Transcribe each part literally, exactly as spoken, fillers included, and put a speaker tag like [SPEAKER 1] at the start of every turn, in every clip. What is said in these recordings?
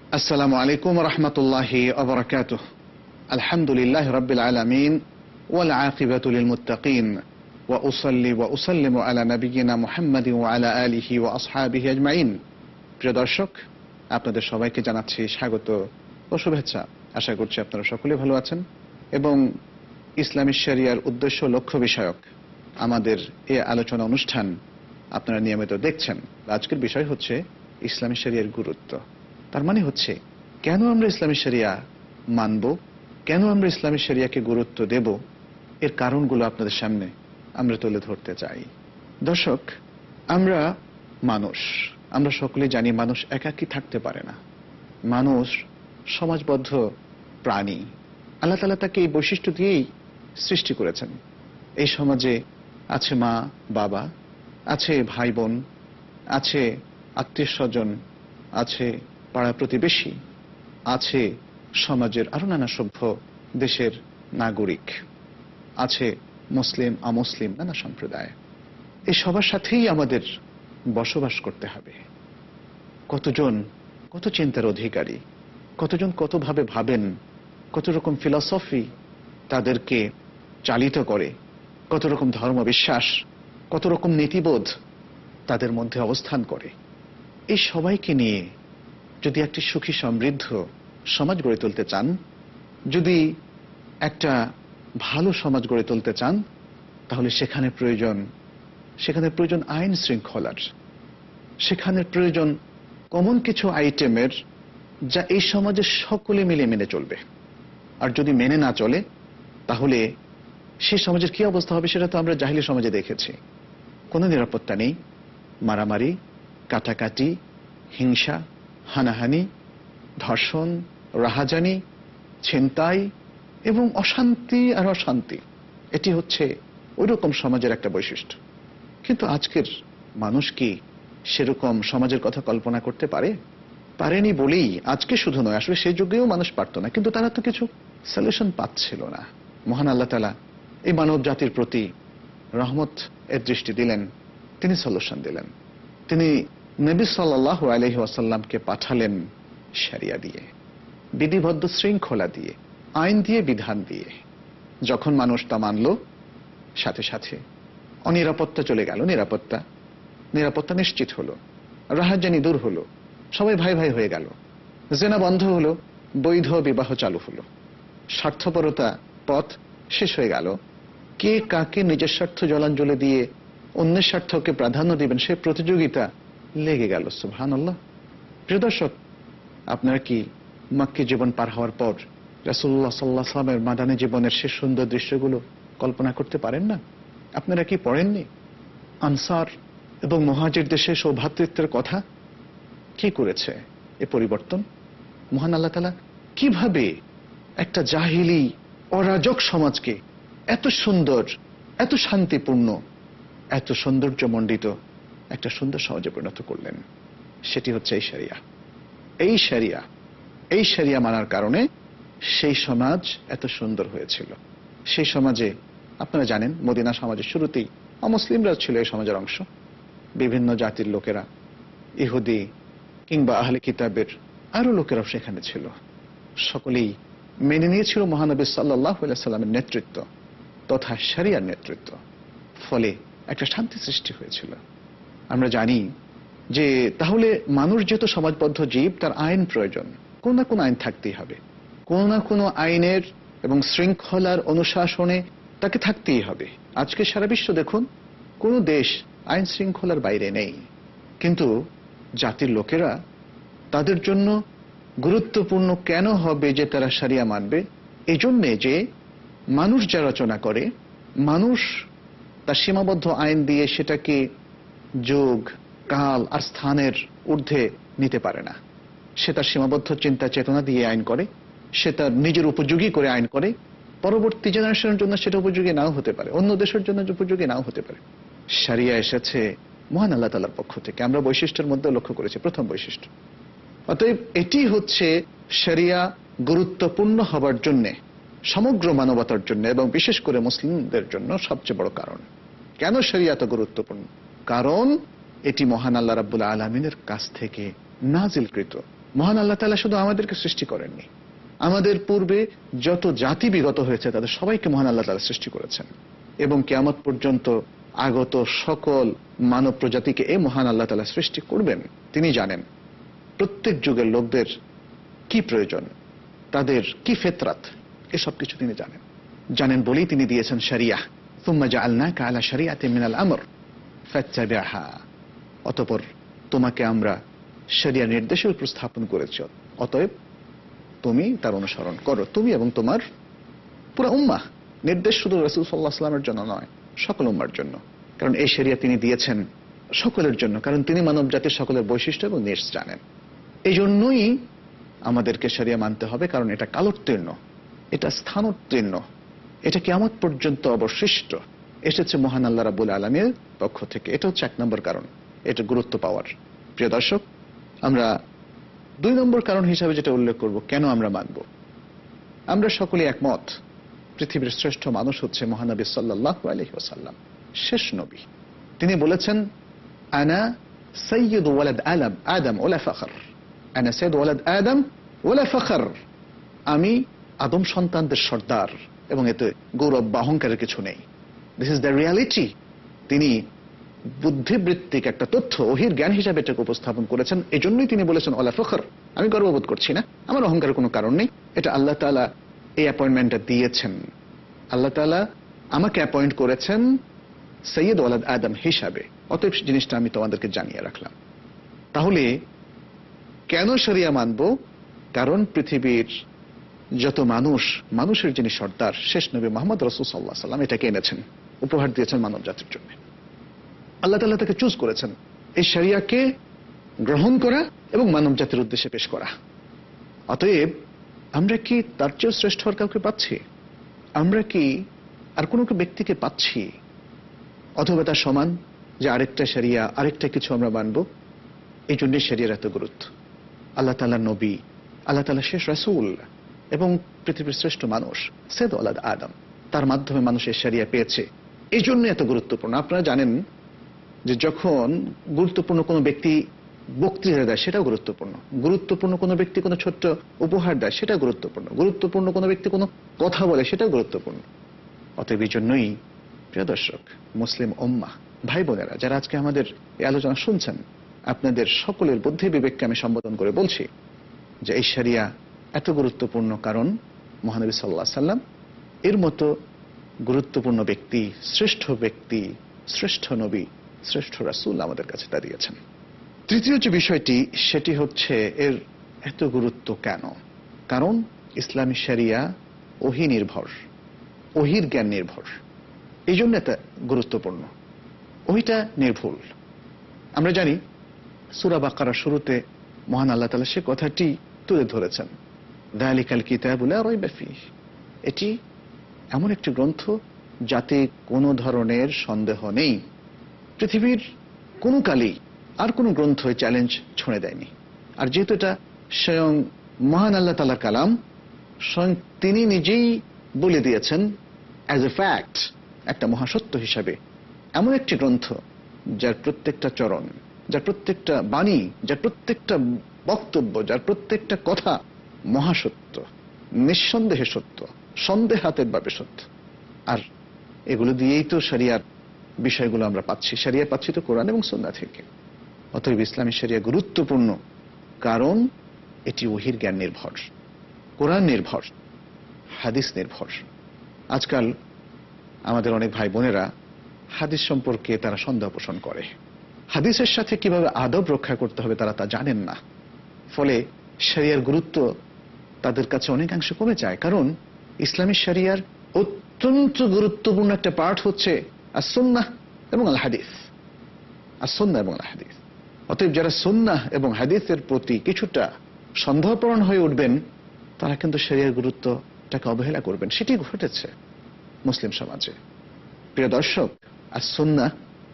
[SPEAKER 1] আসসালামু আলাইকুম ওয়া রাহমাতুল্লাহি ওয়া বারাকাতুহু। আলহামদুলিল্লাহি রাব্বিল আলামিন ওয়াল আকিবাতু লিল মুত্তাকিন ওয়া উসাল্লি ওয়া উসাল্লিমু আলা নাবিয়িনা মুহাম্মাদিন ওয়া আলা আলিহি ওয়া আসহাবিহি আজমাইন। প্রিয় দর্শক, আপনাদের সবাইকে জানাচ্ছি স্বাগত ও শুভেচ্ছা। আশা করছি আপনারা সকলে ভালো আছেন এবং ইসলামী শরিয়ার উদ্দেশ্য লক্ষ্য বিষয়ক আমাদের এই আলোচনা অনুষ্ঠান আপনারা নিয়মিত দেখছেন। আজকের বিষয় হচ্ছে ইসলামী শরিয়ার গুরুত্ব। তার মানে হচ্ছে কেন আমরা ইসলামী শরিয়া মানব, কেন আমরা ইসলামী শরিয়াকে গুরুত্ব দেব, এর কারণগুলো আপনাদের সামনে আমরা তুলে ধরতে চাই। দর্শক, আমরা মানুষ, আমরা সকলে জানি মানুষ একাকী থাকতে পারে না। মানুষ সমাজবদ্ধ প্রাণী। আল্লাহ তাআলা তাকে এই বৈশিষ্ট্য দিয়েই সৃষ্টি করেছেন। এই সমাজে আছে মা বাবা, আছে ভাই বোন, আছে আত্মীয় স্বজন, আছে পাড়া প্রতিবেশী, আছে সমাজের আরো নানা সভ্য দেশের নাগরিক, আছে মুসলিম অমুসলিম নানা সম্প্রদায়। এই সবার সাথেই আমাদের বসবাস করতে হবে। কতজন কত চিন্তার অধিকারী, কতজন কতভাবে ভাবেন, কত রকম ফিলসফি তাদেরকে চালিত করে, কত রকম ধর্ম বিশ্বাস, কত রকম নীতিবোধ তাদের মধ্যে অবস্থান করে। এই সবাইকে নিয়ে যদি একটি সুখী সমৃদ্ধ সমাজ গড়ে তুলতে চান, যদি একটা ভালো সমাজ গড়ে তুলতে চান, তাহলে সেখানে প্রয়োজন সেখানে প্রয়োজন আইন শৃঙ্খলার, সেখানে প্রয়োজন কমন কিছু আইটেমের যা এই সমাজে সকলে মিলে মেনে চলবে। আর যদি মেনে না চলে তাহলে সে সমাজের কি অবস্থা হবে সেটা তো আমরা জাহিলি সমাজে দেখেছি। কোনো নিরাপত্তা নেই, মারামারি, কাটাকাটি, হিংসা, হানাহানি, ধর্ষণ, রাহাজানি, ছিনতাই এবং অশান্তি আর অশান্তি। এটি হচ্ছে ওইরকম সমাজের একটা বৈশিষ্ট্য। কিন্তু আজকের মানুষ কি সেরকম সমাজের কথা কল্পনা করতে পারে? পারেনি বলেই আজকে শুধু নয়, আসলে সেই যুগেও মানুষ পারত না, কিন্তু তারা তো কিছু সলিউশন পাচ্ছিল না। মহান আল্লাহ তাআলা এই মানব জাতির প্রতি রহমত এর দৃষ্টি দিলেন, তিনি সলিউশন দিলেন। তিনি নবী সাল্লাল্লাহু আলাইহি ওয়াসাল্লামকে পাঠালেন শরিয়া দিয়ে, বিধিবদ্ধ শৃঙ্খলা দিয়ে, আইন দিয়ে, বিধান দিয়ে। যখন মানুষ তা মানল, সাথে সাথে অনিরাপত্তা চলে গেল, নিরাপত্তা নিরাপত্তা নিশ্চিত হলো, রাহাজানি দূর হলো, সবাই ভাই ভাই হয়ে গেল, জেনা বন্ধ হলো, বৈধ বিবাহ চালু হলো, স্বার্থপরতা পথ শেষ হয়ে গেল। কে কাকে নিজের স্বার্থ জলাঞ্জলি দিয়ে অন্যের স্বার্থকে প্রাধান্য দিবেন সে প্রতিযোগিতা লেগে গেল। সুবহানাল্লাহ। প্রিয় দর্শক, আপনারা কি মক্কি জীবন পার হওয়ার পর রাসূলুল্লাহ সাল্লাল্লাহু আলাইহি ওয়াসাল্লামের মাদানী জীবনের সে সুন্দর দৃশ্যগুলো কল্পনা করতে পারেন না? আপনারা কি পড়েননি আনসার এবং মুহাজিরদের সে সৌভ্রাতৃত্বের কথা? কি করেছে এ পরিবর্তন? মহান আল্লাহ তাআলা কিভাবে একটা জাহিলি অরাজক সমাজকে এত সুন্দর, এত শান্তিপূর্ণ, এত সৌন্দর্যমণ্ডিত একটা সুন্দর সমাজে পরিণত করলেন। সেটি হচ্ছে এই শরিয়া। এই শরিয়া এই শরিয়া মানার কারণে সেই সমাজ এত সুন্দর হয়েছিল। সেই সমাজে আপনারা জানেন, মদিনা সমাজের শুরুতেই অমুসলিমরা ছিল এই সমাজের অংশ। বিভিন্ন জাতির লোকেরা, ইহুদি কিংবা আহলে কিতাবের আরো লোকেরাও সেখানে ছিল। সকলেই মেনে নিয়েছিল মহানবী সাল্লাল্লাহু আলাইহি ওয়াসাল্লামের নেতৃত্ব তথা শরিয়ার নেতৃত্ব। ফলে একটা শান্তি সৃষ্টি হয়েছিল। আমরা জানি যে তাহলে মানুষ যেহেতু সমাজবদ্ধ জীব, তার আইন প্রয়োজন, কোন না কোন আইন থাকতেই হবে, কোন না কোনো আইনের এবং শৃঙ্খলার অনুশাসনে তাকে থাকতেই হবে। আজকে সারা বিশ্ব দেখুন, কোন দেশ আইন শৃঙ্খলার বাইরে নেই। কিন্তু জাতির লোকেরা তাদের জন্য গুরুত্বপূর্ণ কেন হবে যে তারা শরিয়া মানবে? এই জন্যে যে মানুষ যা রচনা করে, মানুষ তার সীমাবদ্ধ আইন দিয়ে সেটাকে যুগ, কাল আর স্থানের ঊর্ধ্বে নিতে পারে না। সে তার সীমাবদ্ধ চিন্তা চেতনা দিয়ে আইন করে, সে তার নিজের উপযোগী করে আইন করে। পরবর্তী জেনারেশনের জন্য সেটা উপযোগী নাও হতে পারে, অন্য দেশের জন্য উপযোগী নাও হতে পারে। শরিয়া এসেছে মহান আল্লাহ তাআলার পক্ষ থেকে। আমরা বৈশিষ্ট্যের মধ্যে লক্ষ্য করেছি প্রথম বৈশিষ্ট্য। অতএব এটি হচ্ছে শরিয়া গুরুত্বপূর্ণ হবার জন্য, সমগ্র মানবতার জন্য এবং বিশেষ করে মুসলিমদের জন্য সবচেয়ে বড় কারণ। কেন শরিয়া এত গুরুত্বপূর্ণ? কারণ এটি মহান আল্লাহ রাব্বুল আলামিনের কাছ থেকে নাজিলকৃত, মহান আল্লাহ তাআলা শুধু আমাদেরকে সৃষ্টি করেননি, আমাদের পূর্বে যত জাতি বিগত হয়েছে তাদের সবাইকে মহান আল্লাহ তাআলা সৃষ্টি করেছেন, এবং কিয়ামত পর্যন্ত আগত সকল মানব প্রজাতিকে এই মহান আল্লাহ তাআলা সৃষ্টি করবেন। তিনি জানেন প্রত্যেক যুগের লোকদের কি প্রয়োজন, তাদের কি ফিতরাত, এসব কিছু তিনি জানেন। জানেন বলেই তিনি দিয়েছেন শরিয়াহ, সুম্মা জাআলনাকা আলা শরিয়াতিন মিনাল আমর ফাত্তাবি'হা। অতঃপর তোমাকে আমরা শরিয়া নির্দেশের উপর স্থাপন করেছি, অতএব তুমি তার অনুসরণ করো, তুমি এবং তোমার পুরো উম্মাহ। নির্দেশ শুধু রাসূল সাল্লাল্লাহু আলাইহি ওয়াসাল্লামের জন্য নয়, সকল উম্মার জন্য, কারণ এই শরিয়া তিনি দিয়েছেন সকলের জন্য, কারণ তিনি মানব জাতির সকলের বৈশিষ্ট্য এবং নিজ জানেন। এই জন্যই আমাদেরকে শরিয়া মানতে হবে, কারণ এটা কালোত্তীর্ণ, এটা স্থানোত্তীর্ণ, এটা কিয়ামত পর্যন্ত অবশিষ্ট, এসেছে মহান আল্লাহ রাব্বুল আলামিনের পক্ষ থেকে। এটা হচ্ছে এক নম্বর কারণ, এটা গুরুত্ব পাওয়ার। প্রিয় দর্শক, আমরা দুই নম্বর কারণ হিসাবে যেটা উল্লেখ করব, কেন আমরা মানব। আমরা সকলে একমত পৃথিবীর শ্রেষ্ঠ মানুষ হচ্ছে মহানবী সাল্লাল্লাহু আলাইহি ওয়াসাল্লাম, শেষ নবী। তিনি বলেছেন, আনা সাইয়্যিদু ওয়ালাদ আদম আদম ওয়ালা ফখর, আনা সাইয়্যিদু ওয়ালাদ আদম ওয়ালা ফখর, আমি আদম সন্তানদের সর্দার, এবং এতে গৌরব বা অহংকারের কিছু নেই। This is the reality. তিনি বুদ্ধিবৃত্তিক একটা তথ্য, ওহির জ্ঞান হিসাবে এটাকে উপস্থাপন করেছেন। এই জন্যই তিনি বলেছেন ওয়ালা ফখর, আমি গর্ববোধ করছি না, আমার অহংকারের কোনো কারণ নেই। এটা আল্লাহ তাআলা এই অ্যাপয়েন্টমেন্টটা দিয়েছেন, আল্লাহ তাআলা আমাকে অ্যাপয়েন্ট করেছেন সৈয়দ ওয়ালাদ আদম হিসাবে, অতএব জিনিসটা আমি তোমাদেরকে জানিয়ে রাখলাম। তাহলে কেন শরিয়া মানব? কারণ পৃথিবীর যত মানুষ, মানুষের যিনি সর্দার, শেষ নবী মুহাম্মদ রাসূল সাল্লাল্লাহু আলাইহি ওয়াসাল্লাম এটাকে এনেছেন, উপহার দিয়েছেন মানব জাতির জন্য। আল্লাহ তাআলা তাকে চুজ করেছেন এই শরিয়াকে গ্রহণ করা এবং মানব জাতির উদ্দেশ্যে পেশ করা। অতএব আমরা কি তার চেয়েও শ্রেষ্ঠ আর কাউকে পাচ্ছি? আমরা কি আর কোনো ব্যক্তিকে পাচ্ছি অথবা তার সমান যে আরেকটা শরিয়া, আরেকটা কিছু আমরা মানব? এই জন্যই শরিয়ার এত গুরুত্ব। আল্লাহ তাআলা নবী, আল্লাহ তাআলা শেষ রাসূল এবং পৃথিবীর শ্রেষ্ঠ মানুষ সৈয়দ ওয়ালাদ আদম, তার মাধ্যমে মানুষের শরিয়া পেয়েছে, এই জন্য এত গুরুত্বপূর্ণ। আপনারা জানেন যে যখন গুরুত্বপূর্ণ কোনো ব্যক্তি বক্তৃতা দেয় সেটাও গুরুত্বপূর্ণ, গুরুত্বপূর্ণ কোনো ব্যক্তি কোনো ছোট্ট উপহার দেয় সেটা গুরুত্বপূর্ণ, গুরুত্বপূর্ণ কোনো ব্যক্তি কোনো কথা বলে সেটাও গুরুত্বপূর্ণ। অতএব এই জন্যই প্রিয় দর্শক, মুসলিম উম্মাহ ভাই বোনেরা যারা আজকে আমাদের এই আলোচনা শুনছেন, আপনাদের সকলের বুদ্ধি বিবেককে আমি সম্বোধন করে বলছি যে এই শরিয়া এত গুরুত্বপূর্ণ, কারণ মহানবী সাল্লাল্লাহু আলাইহি ওয়াসাল্লাম এর মতো গুরুত্বপূর্ণ ব্যক্তি, শ্রেষ্ঠ ব্যক্তি, শ্রেষ্ঠ নবী, শ্রেষ্ঠ রাসূল আমাদের কাছে দাঁড়িয়েছেন। তৃতীয় যে বিষয়টি, সেটি হচ্ছে এর এত গুরুত্ব কেন? কারণ ইসলামী শরিয়া ওহী নির্ভর, ওহীর জ্ঞান নির্ভর, এই জন্য এটা গুরুত্বপূর্ণ। ওহীটা নির্ভুল। আমরা জানি সূরা বাকারার শুরুতে মহান আল্লাহ তাআলা সে কথাটি তুলে ধরেছেন, যালিকাল কিতাবু লা রাইবা ফীহ, এটি এমন একটি গ্রন্থ যাতে কোনো ধরনের সন্দেহ নেই। পৃথিবীর কোনো কালেই আর কোনো গ্রন্থ চ্যালেঞ্জ ছুঁড়ে দেয়নি। আর যেহেতু এটা স্বয়ং মহান আল্লাহ তাআলার কালাম, স্বয়ং তিনি নিজেই বলে দিয়েছেন অ্যাজ এ ফ্যাক্ট, একটা মহাসত্য হিসাবে, এমন একটি গ্রন্থ যার প্রত্যেকটা চরণ, যার প্রত্যেকটা বাণী, যার প্রত্যেকটা বক্তব্য, যার প্রত্যেকটা কথা মহাসত্য, নিঃসন্দেহে সত্য, সন্দেহাতের ভাবে সত্য। আর এগুলো দিয়েই তো শরিয়ার বিষয়গুলো আমরা পাচ্ছি, শরিয়া পাচ্ছি তো কোরআন এবং সুন্নাহ থেকে। অতএব ইসলামী শরিয়া গুরুত্বপূর্ণ কারণ এটি ওহীর জ্ঞান নির্ভর, কোরআন নির্ভর, হাদিস নির্ভর। আজকাল আমাদের অনেক ভাই বোনেরা হাদিস সম্পর্কে তারা সন্দেহ পোষণ করে, হাদিসের সাথে কিভাবে আদব রক্ষা করতে হবে তারা তা জানেন না। ফলে শরিয়ার গুরুত্ব তাদের কাছে অনেকাংশে কমে যায়। কারণ ইসলামী শরিয়ার অত্যন্ত গুরুত্বপূর্ণ একটা পার্ট হচ্ছে আস-সুন্নাহ এবং আল হাদিস, আস-সুন্নাহ এবং আল হাদিস। অতএব যারা সুন্নাহ এবং হাদিসের প্রতি কিছুটা সন্দেহপ্রবণ হয়ে উঠবেন, তারা কিন্তু শরিয়ার গুরুত্বটাকে অবহেলা করবেন। সেটি ঘটেছে মুসলিম সমাজে। প্রিয় দর্শক, আস-সুন্নাহ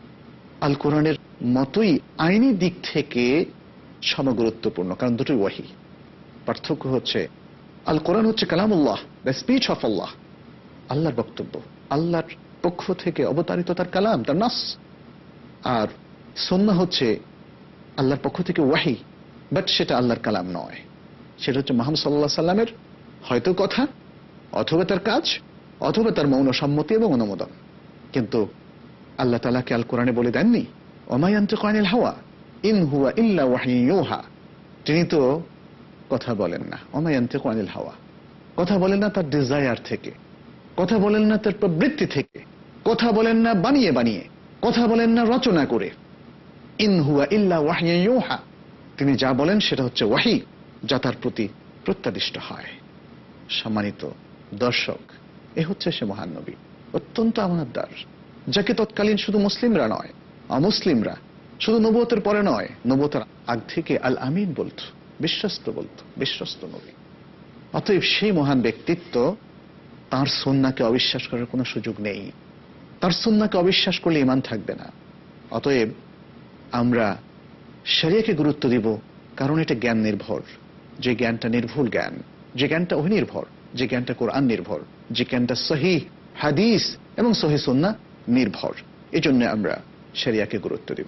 [SPEAKER 1] আল কোরআনের মতোই আইনি দিক থেকে সমগুরুত্বপূর্ণ, কারণ দুটোই ওয়াহী। পার্থক্য হচ্ছে আল কোরআন হচ্ছে কালামুল্লাহ, দ্য স্পিচ অফ আল্লাহ, আল্লাহর বক্তব্য, আল্লাহর পক্ষ থেকে অবতারিত তার কালাম, তার নাস। আর সুন্নাহ হচ্ছে আল্লাহর পক্ষ থেকে ওয়াহী, বাট সেটা আল্লাহর কালাম নয়, সেটা হচ্ছে মুহাম্মদ সাল্লাল্লাহু আলাইহি সাল্লামের হয়তো কথা, অথবা তার কাজ, অথবা তার মৌন সম্মতি এবং অনুমোদন। কিন্তু আল্লাহ তাআলা কে আল কোরআনে বলে দেননি ওমা ইয়ানতিকু আনিল হাওয়া ইন হুয়া ইল্লা ওয়াহয়ুন ইউহা, তিনি তো কথা বলেন না। ওমা ইয়ানতিকু আনিল হাওয়া, কথা বলেন না তার ডিজায়ার থেকে, কথা বলেন না তার প্রবৃত্তি থেকে, কথা বলেন না বানিয়ে বানিয়ে, কথা বলেন না রচনা করে। ইন হুয়া ইল্লা ওয়াহয়ুন ইউহা, তিনি যা বলেন সেটা হচ্ছে ওয়াহি, যা তার প্রতি প্রত্যাদিষ্ট হয়। সম্মানিত দর্শক, এ হচ্ছে সে মহান নবী, অত্যন্ত আমানতদার, যাকে তৎকালীন শুধু মুসলিমরা নয়, অমুসলিমরা শুধু নবুয়তের পরে নয়, নবুয়তের আগ থেকে আল আমিন বলত, বিশ্বস্ত বলত, বিশ্বস্ত নবী। অতএব সেই মহান ব্যক্তিত্ব, তার সুন্নাহকে অবিশ্বাস করার কোনো সুযোগ নেই। তার সুন্নাহকে অবিশ্বাস করলে ঈমান থাকবে না। অতএব আমরা শরিয়াকে গুরুত্ব দিব, কারণ এটা জ্ঞান নির্ভর। যে জ্ঞানটা নির্ভুল জ্ঞান, যে জ্ঞানটা ওহী নির্ভর, যে জ্ঞানটা কোরআন নির্ভর, যে জ্ঞানটা সহিহ হাদিস এবং সহিহ সুন্নাহ নির্ভর, এজন্য আমরা শরিয়াকে গুরুত্ব দিব।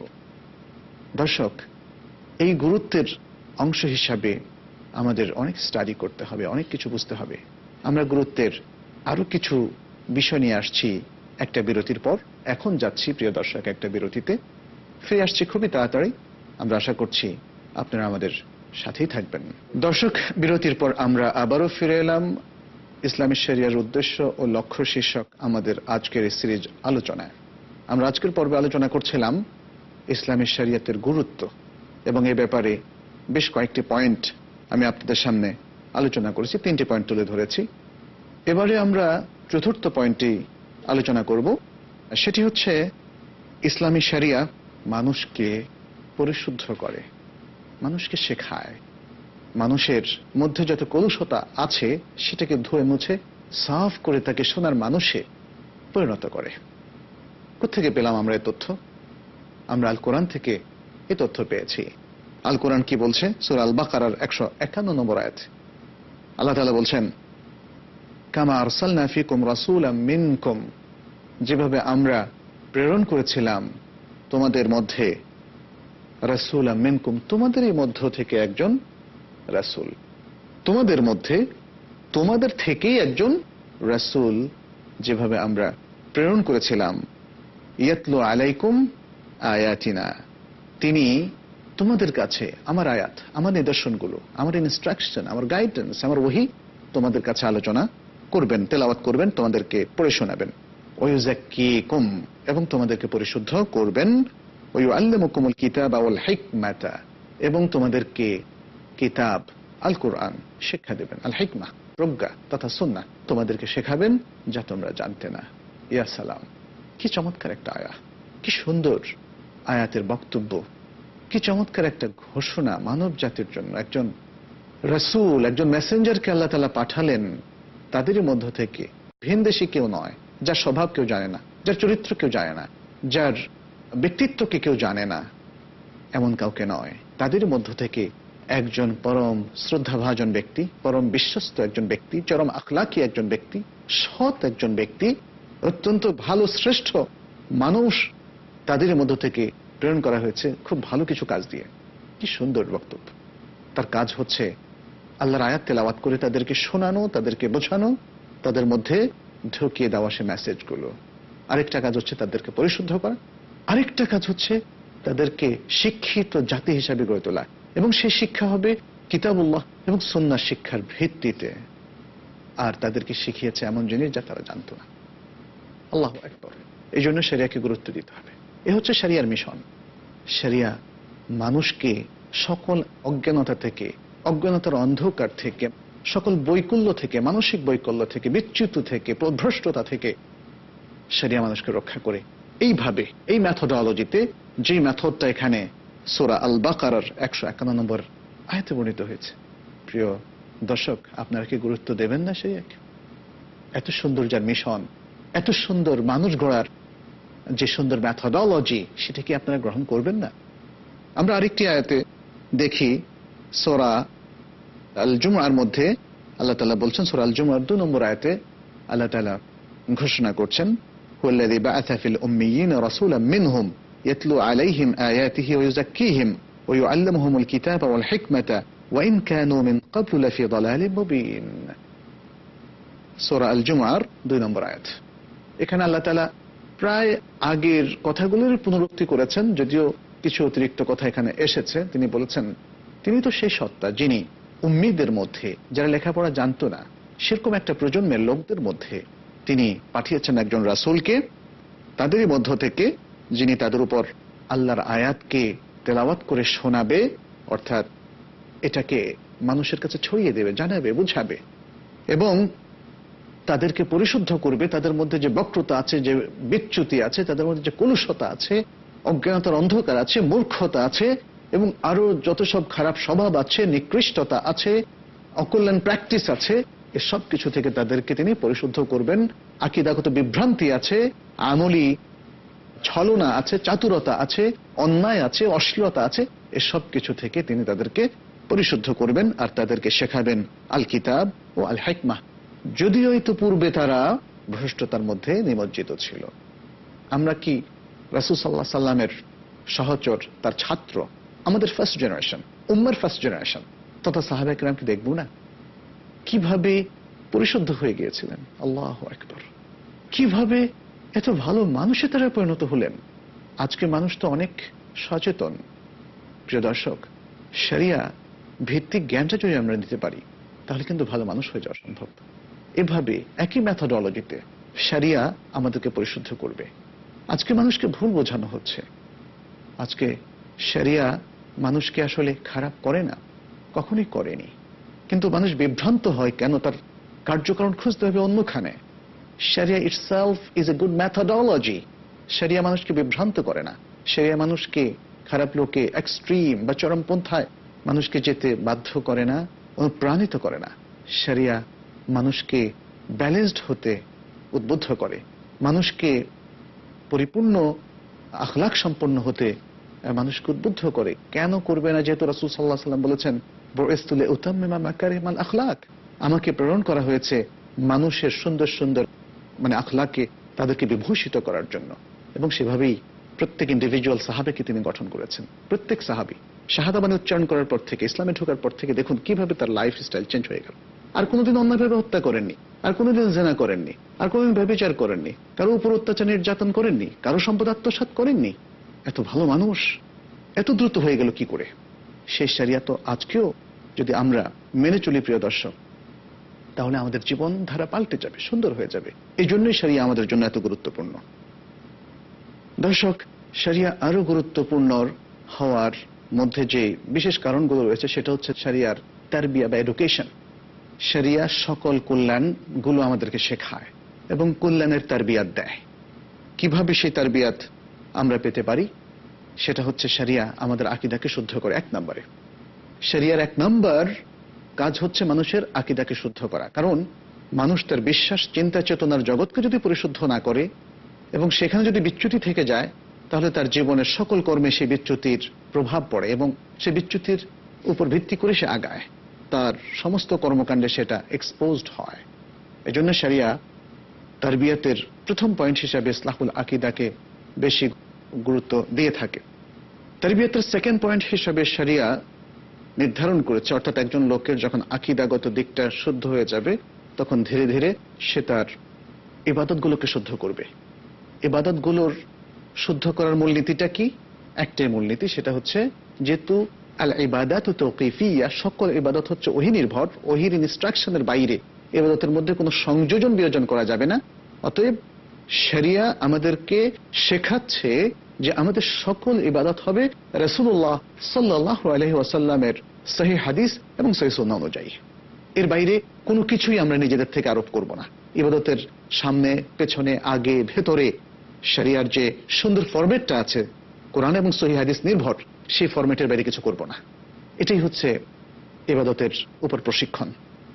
[SPEAKER 1] দর্শক, এই গুরুত্বের অংশ হিসাবে আমাদের অনেক স্টাডি করতে হবে, অনেক কিছু বুঝতে হবে। আমরা গুরুত্বের আরো কিছু বিষয় নিয়ে আসছি একটা বিরতির পর। এখন যাচ্ছি প্রিয় দর্শক একটা বিরতিতে, ফিরে আসছি খুবই তাড়াতাড়ি। আমরা আশা করছি আপনারা আমাদের সাথেই থাকবেন। দর্শক, বিরতির পর আমরা আবারও ফিরে এলাম ইসলামী শরিয়ার উদ্দেশ্য ও লক্ষ্য শীর্ষক আমাদের আজকের এই সিরিজ আলোচনায়। আমরা আজকের পর্বে আলোচনা করছিলাম ইসলামী শরিয়াতের গুরুত্ব, এবং এ ব্যাপারে বেশ কয়েকটি পয়েন্ট আমি আপনাদের সামনে আলোচনা করেছি, তিনটি পয়েন্ট তুলে ধরেছি। এবারে আমরা চতুর্থ পয়েন্টটি আলোচনা করব, সেটি হচ্ছে ইসলামী শরিয়া মানুষকে পরিশুদ্ধ করে, মানুষকে শেখায়, মানুষের মধ্যে যত কলুষতা আছে সেটাকে ধুয়ে মুছে সাফ করে তাকে সোনার মানুষে পরিণত করে। কোত্থেকে পেলাম আমরা এই তথ্য? আমরা আল কোরআন থেকে এই তথ্য পেয়েছি। আল কোরআন কি বলছে? সূরা আল বাকারার একশো একান্ন নম্বর আয়াত আল্লাহ তাআলা বলছেন, কামা আরসালনা ফিকুম রাসূলাম মিনকুম, যেভাবে আমরা প্রেরণ করেছিলাম তোমাদের মধ্যে রাসূলাম মিনকুম, তোমাদেরই মধ্য থেকে একজন রাসূল, তোমাদের মধ্যে তোমাদের থেকেই একজন রাসূল যেভাবে আমরা প্রেরণ করেছিলাম, ইয়াতলু আলাইকুম আয়াতিনা, তিনি তোমাদের কাছে আমার আয়াত, আমার নিদর্শনগুলো, আমার ইনস্ট্রাকশন, আমার গাইডেন্স, আমার ওহী তোমাদের কাছে আলোচনা করবেন, তেলাওয়াত করবেন, তোমাদেরকে পড়ে শোনাবেন। ওয়ায়ুযাক্কিকুম, এবং তোমাদেরকে পরিশুদ্ধ করবেন। ওয়ায়ুআল্লিমুকুমুল কিতাবা ওয়াল হিকমাতা, এবং তোমাদেরকে কিতাব আল কোরআন শিক্ষা দেবেন। আল হিকমা প্রজ্ঞা তথা সুন্নাহ তোমাদেরকে শেখাবেন যা তোমরা জানতে না। ইয়া সালাম, কি চমৎকার একটা আয়াত, কি সুন্দর আয়াতের বক্তব্য, কি চমৎকার একটা ঘোষণা মানব জাতির জন্য। একজন রাসূল, একজন মেসেঞ্জারকে আল্লাহ তাআলা পাঠালেন, তাদেরই মধ্য থেকে, ভিনদেশী কেউ নয়, যার স্বভাব কেউ জানে না, যার চরিত্র কেউ জানে না, যার ব্যক্তিত্বকে কেউ জানে না, এমন কাউকে নয়, তাদের মধ্য থেকে একজন পরম শ্রদ্ধাভাজন ব্যক্তি, পরম বিশ্বস্ত একজন ব্যক্তি, চরম আখলাকি একজন ব্যক্তি, সৎ একজন ব্যক্তি, অত্যন্ত ভালো শ্রেষ্ঠ মানুষ, তাদের মধ্য থেকে প্রেরণ করা হয়েছে খুব ভালো কিছু কাজ দিয়ে। কি সুন্দর বক্তব্য! তার কাজ হচ্ছে আল্লাহর আয়াত তেলাওয়াত করে তাদেরকে শোনানো, তাদেরকে বোঝানো, তাদের মধ্যে ঢুকিয়ে দেওয়া সে মেসেজগুলো। আরেকটা কাজ হচ্ছে তাদেরকে পরিশুদ্ধ করা, আরেকটা কাজ হচ্ছে তাদেরকে শিক্ষিত জাতি হিসাবে গড়ে তোলা, এবং সেই শিক্ষা হবে কিতাবুল্লাহ এবং সুন্নাহ শিক্ষার ভিত্তিতে। আর তাদেরকে শিখিয়েছে এমন জিনিস যা তারা জানতো না। আল্লাহু আকবার! এই জন্য শরিয়াকে গুরুত্ব দিতে হবে। এ হচ্ছে শরিয়ার মিশন। শরিয়া মানুষকে সকল অজ্ঞানতা থেকে, অজ্ঞানতার অন্ধকার থেকে, সকল বৈকল্য থেকে, মানসিক বৈকল্য থেকে, বিচ্যুত থেকে, প্রভ্রষ্টতা থেকে শরিয়া মানুষকে রক্ষা করে। এইভাবে, এই মেথোডোলজিতে, যে মেথডটা এখানে সূরা আল বাকারার একশো একান্ন নম্বর আয়াতে বর্ণিত হয়েছে। প্রিয় দর্শক, আপনারা কি গুরুত্ব দেবেন না শরিয়াকে? এত সুন্দর যার মিশন, এত সুন্দর মানুষ গড়ার যে সুন্দর মেথোডোলজি, সেটা কি আপনারা গ্রহণ করবেন না? আমরা আরেকটি আয়াতে দেখি, সূরা আল জুমআর মধ্যে আল্লাহ তাআলা বলছেন, সূরা আল জুমআর দুই নম্বর আয়াতে আল্লাহ তাআলা ঘোষণা করছেন, হুয়াল্লাযী বাআসা ফিল উম্মিয়িনা রাসূলাম মিনহুম ইয়াতলু আলাইহিম আয়াতিহি ওয়া ইউযাক্কিহিম ওয়া ইউআল্লিমুহুমুল কিতাবা ওয়াল হিকমাতা ওয়া ইন কানু মিন ক্বাবলু লাফি যালালিম মুবিন। সূরা আল জুমার দুই নম্বর আয়াত। এখানে আল্লাহ তাআলা প্রায় আগের কথাগুলোর পুনরুক্তি করেছেন, যদিও কিছু অতিরিক্ত কথা এখানে এসেছে। তিনি বলেছেন তিনি তো সেই সত্তা যিনি উম্মীদের মধ্যে, যারা লেখাপড়া জানতো না, সেরকম একটা প্রজন্মের লোকদের মধ্যে তিনি পাঠিয়েছেন একজন রাসূলকে, তাদেরই মধ্য থেকে যিনি তাদের উপর আল্লাহর আয়াতকে তেলাওয়াত করে শোনাবে, অর্থাৎ এটাকে মানুষের কাছে ছড়িয়ে দেবে, জানাবে, বুঝাবে এবং তাদেরকে পরিশুদ্ধ করবে। তাদের মধ্যে যে বক্রতা আছে, যে বিচ্যুতি আছে, তাদের মধ্যে যে কলুষতা আছে, অজ্ঞানতার অন্ধকার আছে, মূর্খতা আছে এবং আরো যত সব খারাপ স্বভাব আছে, নিকৃষ্টতা আছে, অকল্যাণ প্র্যাকটিস আছে, এসব কিছু থেকে তাদেরকে তিনি পরিশুদ্ধ করবেন। আকীদাগত বিভ্রান্তি আছে, আমলি ছলনা আছে, চাতুরতা আছে, অন্যায় আছে, অশ্লীলতা আছে, এসব কিছু থেকে তিনি তাদেরকে পরিশুদ্ধ করবেন আর তাদেরকে শেখাবেন আল কিতাব ও আল হিকমাহ। যদিও ইতিপূর্বে তারা ভ্রষ্টতার মধ্যে নিমজ্জিত ছিল। আমরা কি রাসূল সাল্লাল্লাহু আলাইহি সাল্লামের সহচর, তার ছাত্র, আমাদের ফার্স্ট জেনারেশন, উম্মার ফার্স্ট জেনারেশন তথা সাহাবায়ে কেরামকে দেখব না কিভাবে পরিশুদ্ধ হয়ে গিয়েছিলেন? আল্লাহু আকবার। কিভাবে এত ভালো মানুষে তারা পরিণত হলেন। আজকে মানুষ তো অনেক সচেতন। প্রিয় দর্শক, শরিয়া ভিত্তিক জ্ঞানটা যদি আমরা দিতে পারি তাহলে কিন্তু ভালো মানুষ হয়ে যাওয়া সম্ভব। এভাবে একই মেথোডোলজিতে শরিয়া আমাদেরকে পরিশুদ্ধ করবে। আজকে মানুষকে ভুল বোঝানো হচ্ছে। আজকে শরিয়া মানুষকে আসলে খারাপ করে না, কখনোই করেনি, কিন্তু মানুষ বিভ্রান্ত হয় কেন, তার কার্যকারণ খুঁজতে হবে অন্যখানে। শরিয়া itself is a good methodology. শরিয়া মানুষকে বিভ্রান্ত করে না। শরিয়া মানুষকে খারাপ লোকে, এক্সট্রিম বা চরমপন্থায় মানুষকে যেতে বাধ্য করে না, অনুপ্রাণিত করে না। শরিয়া মানুষকে ব্যালেন্সড হতে উদ্বুদ্ধ করে, মানুষকে পরিপূর্ণ আখলাক সম্পন্ন হতে মানুষকে উদ্বুদ্ধ করে। কেন করবে না? যেহেতু রাসূল সাল্লাল্লাহু আলাইহি ওয়াসাল্লাম বলেছেন বুইসতু লিউতাম্মিমা মাকারিমাল আখলাক, আমাকে প্রেরণ করা হয়েছে মানুষের সুন্দর সুন্দর মানে আখলাকে তাদেরকে বিভূষিত করার জন্য। এবং সেভাবেই প্রত্যেক ইন্ডিভিজুয়াল সাহাবীকে তিনি গঠন করেছেন। প্রত্যেক সাহাবী শাহাদা বাণী উচ্চারণ করার পর থেকে, ইসলামে ঢোকার পর থেকে দেখুন কিভাবে তার লাইফ স্টাইল চেঞ্জ হয়ে গেল। আর কোনোদিন অন্যায়ভাবে হত্যা করেননি, আর কোনোদিন জেনা করেননি, আর কোনোদিন ব্যভিচার করেননি, কারো উপর অত্যাচার নির্যাতন করেননি, কারো সম্পদ আত্মসাৎ করেননি। এত ভালো মানুষ এত দ্রুত হয়ে গেল কি করে? সেই শরিয়া তো আজকেও যদি আমরা মেনে চলি প্রিয় দর্শক, তাহলে আমাদের জীবন ধারা পাল্টে যাবে, সুন্দর হয়ে যাবে। এই জন্যই শরিয়া আমাদের জন্য এত গুরুত্বপূর্ণ। দর্শক, শরিয়া আরো গুরুত্বপূর্ণ হওয়ার মধ্যে যে বিশেষ কারণগুলো রয়েছে সেটা হচ্ছে শরিয়ার তারবিয়া বা এডুকেশন। শরিয়া সকল কল্যাণগুলো আমাদেরকে শেখায় এবং কল্যাণের তারবিয়াত দেয়। কিভাবে সেই তারবিয়াত আমরা পেতে পারি? সেটা হচ্ছে শরিয়া আমাদের আকীদাকে শুদ্ধ করে। এক নম্বরে শরিয়ার এক নম্বর কাজ হচ্ছে মানুষের আকীদাকে শুদ্ধ করা। কারণ মানুষ তার বিশ্বাস, চিন্তা, চেতনার জগৎকে যদি পরিশুদ্ধ না করে এবং সেখানে যদি বিচ্যুতি থেকে যায়, তাহলে তার জীবনের সকল কর্মে সেই বিচ্যুতির প্রভাব পড়ে এবং সেই বিচ্যুতির উপর ভিত্তি করে সে আগায়। তার সমস্ত কর্মকাণ্ডে সেটা এক্সপোজড হয়। এজন্য শরিয়া তারবিয়াতের প্রথম পয়েন্ট হিসাবে ইসলাহুল আকীদাকে বেশি গুরুত্ব দিয়ে থাকে। তারবিয়াতের সেকেন্ড পয়েন্ট হিসাবে শরিয়া নির্ধারণ করেছে, অর্থাৎ একজন লোকের যখন আকীদাগত দিকটা শুদ্ধ হয়ে যাবে তখন ধীরে ধীরে সে তার ইবাদতগুলোকে শুদ্ধ করবে। ইবাদতগুলোর শুদ্ধ করার মূলনীতিটা কি? একটাই মূলনীতি, সেটা হচ্ছে যেহেতু আল ইবাদাতু তাওকীফিয়া, সকল ইবাদত হচ্ছে ওহী নির্ভর, ওহীর ইনস্ট্রাকশনের বাইরে ইবাদতের মধ্যে কোনো সংযোজন বিয়োজন করা যাবে না। অতএব শরিয়া আমাদেরকে শেখাচ্ছে যে আমাদের সকল ইবাদত হবে রাসূলুল্লাহ সাল্লাল্লাহু আলাইহি ওয়াসাল্লামের সহিহ হাদিস এবং সহিহ সুন্নাহ অনুযায়ী। এর বাইরে কোনো কিছুই আমরা নিজেদের থেকে আরোপ করব না। ইবাদতের সামনে, পেছনে, আগে, ভেতরে শরিয়ার যে সুন্দর ফরম্যাটটা আছে, কোরআন এবং সহিহ হাদিস নির্ভর, সেই ফরম্যাটের বাইরে কিছু করব না। এটাই হচ্ছে ইবাদতের উপর প্রশিক্ষণ।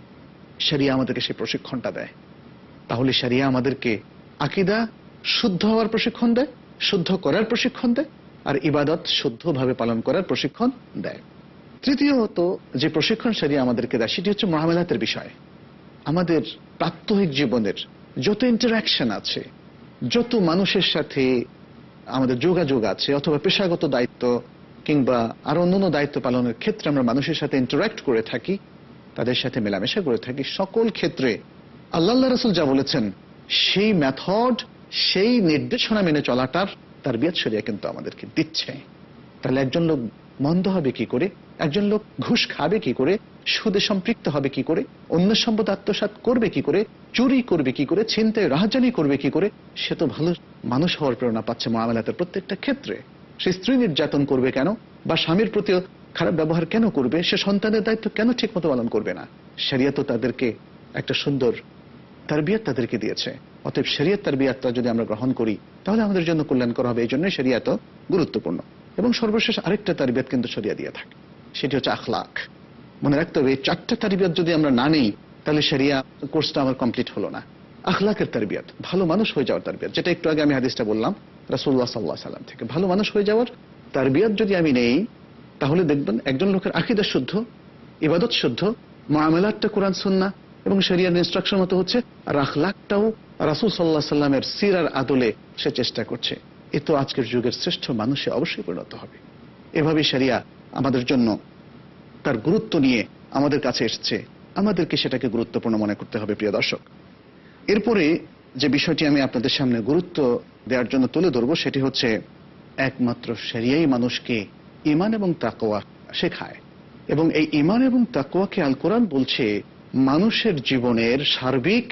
[SPEAKER 1] শরিয়া আমাদেরকে সেই প্রশিক্ষণটা দেয়। তাহলে শরিয়া আমাদেরকে আকীদা শুদ্ধ হওয়ার প্রশিক্ষণ দেয়, শুদ্ধ করার প্রশিক্ষণ দেয়, আর ইবাদত শুদ্ধভাবে পালন করার প্রশিক্ষণ দেয়। তৃতীয়ত যে প্রশিক্ষণ শরিয়া আমাদেরকে দেয় সেটি হচ্ছে মুআমালাতের বিষয়। আমাদের প্রাত্যহিক জীবনের যত ইন্টারঅ্যাকশন আছে, যত মানুষের সাথে আমাদের যোগাযোগ আছে অথবা পেশাগত দায়িত্ব কিংবা আরো অন্যান্য দায়িত্ব পালনের ক্ষেত্রে আমরা মানুষের সাথে ইন্টারঅ্যাক্ট করে থাকি, তাদের সাথে মেলামেশা করে থাকি, সকল ক্ষেত্রে আল্লাহ রাসূল যা বলেছেন সেই মেথড, সেই নির্দেশনা মেনে চলাটার তারবিয়ত শরিয়া কিন্তু আমাদেরকে দিচ্ছে। তাহলে একজন লোক মন্দ হবে কি করে, একজন লোক ঘুষ খাবে কি করে, সুদে সম্পৃক্ত হবে কি করে, অন্য সম্পদ আত্মসাৎ করবে কি করে, চুরি করবে কি করে, ছিনতাই রাহাজানি করবে কি করে, সে তো ভালো মানুষ হওয়ার প্রেরণা পাচ্ছে মুআমালাতের প্রত্যেকটা ক্ষেত্রে। সে স্ত্রী নির্যাতন করবে কেন, বা স্বামীর প্রতি খারাপ ব্যবহার কেন করবে, সে সন্তানের দায়িত্ব কেন ঠিক মতো পালন করবে না। শরিয়ত তো তাদেরকে একটা সুন্দর তারবিয়ত তাদেরকে দিয়েছে। অতএব শরিয়ত তারবিয়তটা যদি আমরা গ্রহণ করি তাহলে আমাদের জন্য কল্যাণকর হবে। এই জন্যই শরিয়ত গুরুত্বপূর্ণ। এবং সর্বশেষ আরেকটা তারবিয়ত কিন্তু শরিয়া দিয়ে থাকে, সেটি হচ্ছে আখলাক। মনে রাখতে হবে এই চারটা তারবিয়ত যদি আমরা না নেই তাহলে শরিয়া কোর্সটা আমার কমপ্লিট হলো না। আখলাকের তারবিয়ত, ভালো মানুষ হয়ে যাওয়ার তারবিয়ত, যেটা একটু আগে আমি হাদিসটা বললাম রাসূলুল্লাহ সাল্লাল্লাহু আলাইহি ওয়াসাল্লাম থেকে, ভালো মানুষ হয়ে যাওয়ার তারবিয়ত যদি আমি নেই তাহলে দেখবেন একজন লোকের আকীদা শুদ্ধ, ইবাদত শুদ্ধ, মুআমালাতটা কোরআন সুন্নাহ এবং শরিয়ার ইনস্ট্রাকশন মতো হচ্ছে, আর আখলাকটাও রাসূল সাল্লাল্লাহু আলাইহি ওয়াসাল্লামের সিরার আদলে সে চেষ্টা করছে। এ তো আজকের যুগের শ্রেষ্ঠ মানুষে অবশ্যই পরিণত হবে। এভাবে শরিয়া আমাদের জন্য তার গুরুত্ব নিয়ে আমাদের কাছে এসেছে, আমাদেরকে সেটাকে গুরুত্বপূর্ণ মনে করতে হবে। প্রিয় দর্শক, এরপরে যে বিষয়টি আমি আপনাদের সামনে গুরুত্ব দেওয়ার জন্য তুলে ধরবো সেটি হচ্ছে একমাত্র শরিয়াই মানুষকে ঈমান এবং তাকওয়া শেখায়। এবং এই ঈমান এবং তাকওয়াকে আল কোরআন বলছে মানুষের জীবনের সার্বিক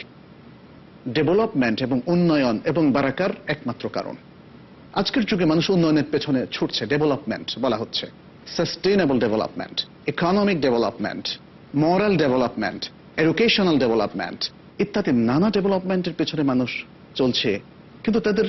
[SPEAKER 1] ডেভেলপমেন্ট এবং উন্নয়ন এবং বারাকার একমাত্র কারণ। আজকের যুগে মানুষ উন্নয়নের পেছনে ছুটছে, ডেভেলপমেন্ট বলা হচ্ছে, sustainable development, economic development, moral development, educational development ইত্যাদি নানা ডেভেলপমেন্টের পেছনে মানুষ চলছে, কিন্তু তাদের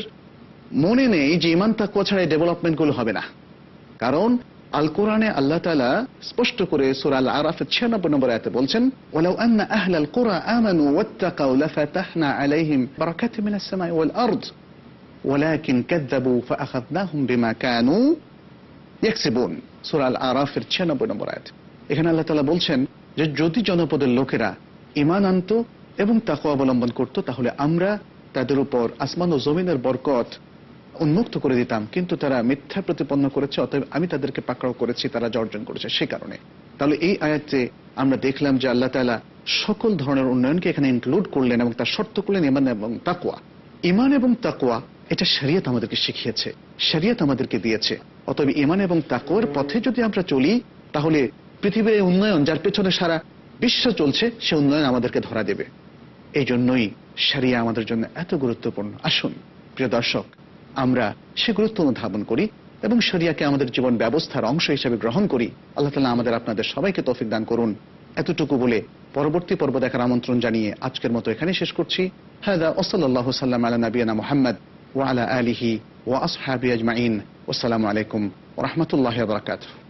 [SPEAKER 1] মনে নেই যে ঈমান তাকওয়া ছাড়া এই ডেভেলপমেন্টগুলো হবে না। কারণ আল কোরআনে আল্লাহ তাআলা স্পষ্ট করে সূরা আল আরাফের ছিয়ানব্বই নম্বর আয়াতে বলছেন, ওয়ালাউ আন্না আহলাল কুরা আমানু ওয়াত্তাকাউ লাফাতাহনা আলাইহিম বারাকাতিম মিনাস সামাই ওয়াল আরদ ওয়ালাকিন কাযযাবু ফাআখাযনাহুম বিমা কানু ইয়াকসিবুন। সূরা আল আরাফের ছিয়ানব্বই নম্বর আয়াত। এখানে আল্লাহ তাআলা বলছেন যে যদি জনপদের লোকেরা ঈমান আনতো এবং তাকওয়া অবলম্বন করত তাহলে আমরা তাদের উপর আসমান ও জমিনের বরকত উন্মুক্ত করে দিতাম, কিন্তু তারা মিথ্যা প্রতিপন্ন করেছে, অতএব আমি তাদেরকে পাকড়াও করেছি, তারা অর্জন করেছে সে কারণে। তাহলে এই আয়াতে আমরা দেখলাম যে আল্লাহ তাআলা সকল ধরনের উন্নয়নকে এখানে ইনক্লুড করলেন এবং তার শর্ত করলেন ঈমান এবং তাকওয়া। ঈমান এবং তাকওয়া এটা শরিয়ত আমাদেরকে শিখিয়েছে, শরিয়ত আমাদেরকে দিয়েছে। অতএব ঈমান এবং তাকওয়ার পথে যদি আমরা চলি তাহলে পৃথিবীর উন্নয়ন যার পেছনে সারা বিশ্ব চলছে সে উন্নয়ন আমাদেরকে ধরা দেবে। এই জন্যই শরিয়া আমাদের জন্য এত গুরুত্বপূর্ণ। আসুন প্রিয় দর্শক, আমরা সে গুরুত্ব অনুধাবন করি এবং শরিয়াকে আমাদের জীবন ব্যবস্থার অংশ হিসেবে গ্রহণ করি। আল্লাহ তাআলা আমাদের আপনাদের সবাইকে তৌফিক দান করুন। এতটুকু বলে পরবর্তী পর্ব দেখার আমন্ত্রণ জানিয়ে আজকের মতো এখানে শেষ করছি। হাদা ওয়া সাল্লাল্লাহু সাল্লাম আলা নাবিয়িনা মুহাম্মদ ওয়া আলা আলিহি ওয়া আসহাবিহি আজমাইন। আসসালামু আলাইকুম ওয়া রাহমাতুল্লাহি ওয়া বারাকাতুহু।